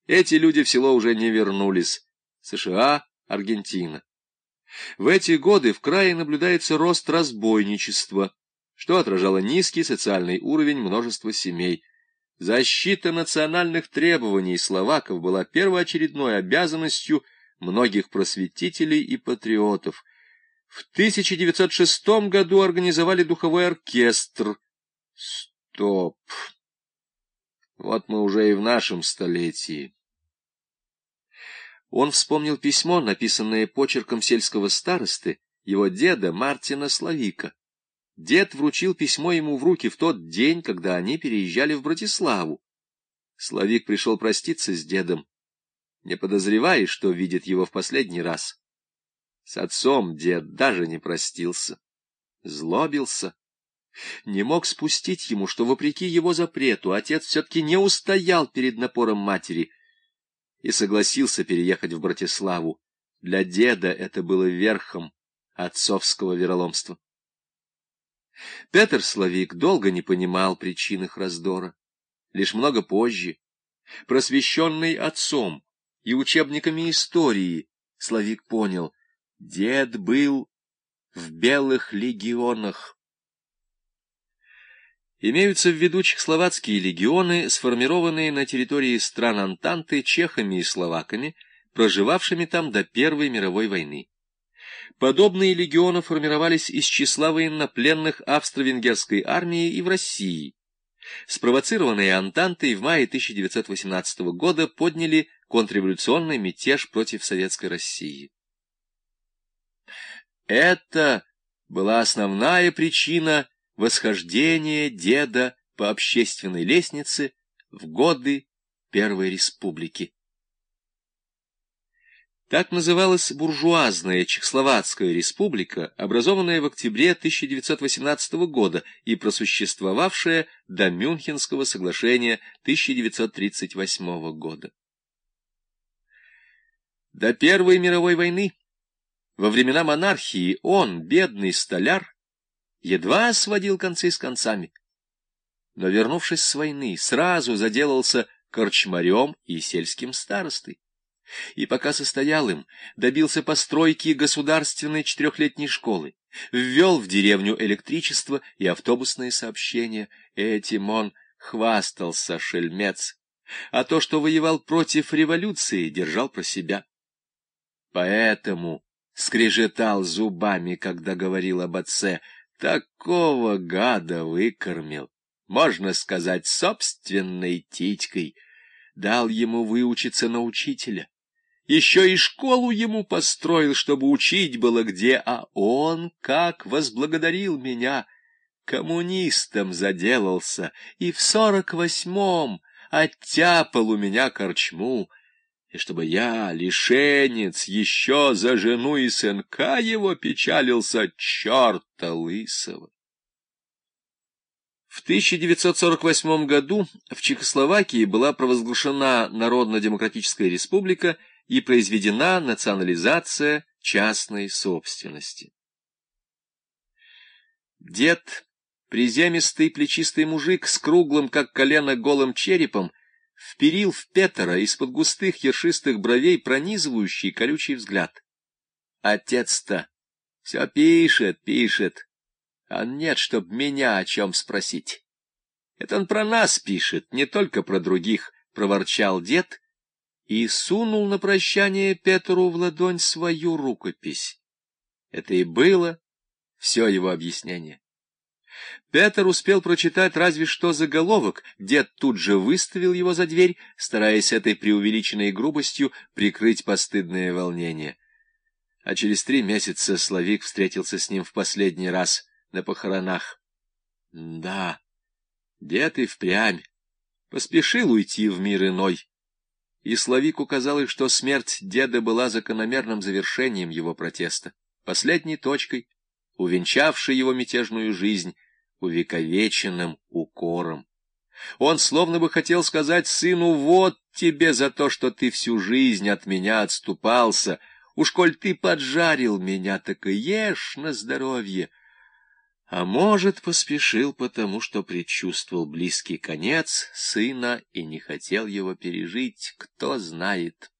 Эти люди в село уже не вернулись. США, Аргентина. В эти годы в крае наблюдается рост разбойничества, что отражало низкий социальный уровень множества семей. Защита национальных требований словаков была первоочередной обязанностью многих просветителей и патриотов. В 1906 году организовали духовой оркестр. Стоп. Вот мы уже и в нашем столетии. Он вспомнил письмо, написанное почерком сельского старосты, его деда Мартина Славика. Дед вручил письмо ему в руки в тот день, когда они переезжали в Братиславу. Славик пришел проститься с дедом, не подозревая, что видит его в последний раз. С отцом дед даже не простился, злобился. Не мог спустить ему, что, вопреки его запрету, отец все-таки не устоял перед напором матери и согласился переехать в Братиславу. Для деда это было верхом отцовского вероломства. Петр Славик долго не понимал причин их раздора. Лишь много позже, просвещенный отцом и учебниками истории, Славик понял — дед был в белых легионах. Имеются в виду чехословацкие легионы, сформированные на территории стран Антанты чехами и словаками, проживавшими там до Первой мировой войны. Подобные легионы формировались из числа военнопленных австро-венгерской армии и в России. Спровоцированные Антантой в мае 1918 года подняли контрреволюционный мятеж против Советской России. Это была основная причина восхождения деда по общественной лестнице в годы Первой Республики. Так называлась буржуазная Чехословацкая республика, образованная в октябре 1918 года и просуществовавшая до Мюнхенского соглашения 1938 года. До Первой мировой войны, во времена монархии, он, бедный столяр, едва сводил концы с концами. Но, вернувшись с войны, сразу заделался корчмарем и сельским старостой. И пока состоял им, добился постройки государственной 4-летней школы, ввел в деревню электричество и автобусные сообщения. Этим он хвастался, шельмец, а то, что воевал против революции, держал про себя. Поэтому скрежетал зубами, когда говорил об отце: такого гада выкормил, можно сказать, собственной титькой, дал ему выучиться на учителя. Еще и школу ему построил, чтобы учить было где, а он как возблагодарил меня. Коммунистом заделался и в 48-м оттяпал у меня корчму, и чтобы я, лишенец, еще за жену и сынка его печалился, черта лысого. В 1948 году в Чехословакии была провозглашена Народно-демократическая республика и произведена национализация частной собственности. Дед, приземистый плечистый мужик с круглым, как колено, голым черепом, вперил в Петра из-под густых ершистых бровей пронизывающий колючий взгляд. Отец-то все пишет, а нет, чтоб меня о чем спросить. Это он про нас пишет, не только про других, — проворчал дед и сунул на прощание Петру в ладонь свою рукопись. Это и было все его объяснение. Петр успел прочитать разве что заголовок, дед тут же выставил его за дверь, стараясь этой преувеличенной грубостью прикрыть постыдное волнение. А через 3 месяца Славик встретился с ним в последний раз на похоронах. Да, дед и впрямь поспешил уйти в мир иной, и Славику казалось, что смерть деда была закономерным завершением его протеста, последней точкой, увенчавшей его мятежную жизнь, увековеченным укором. Он словно бы хотел сказать сыну: вот тебе за то, что ты всю жизнь от меня отступался, уж коль ты поджарил меня, так и ешь на здоровье. А может, поспешил потому, что предчувствовал близкий конец сына и не хотел его пережить, кто знает.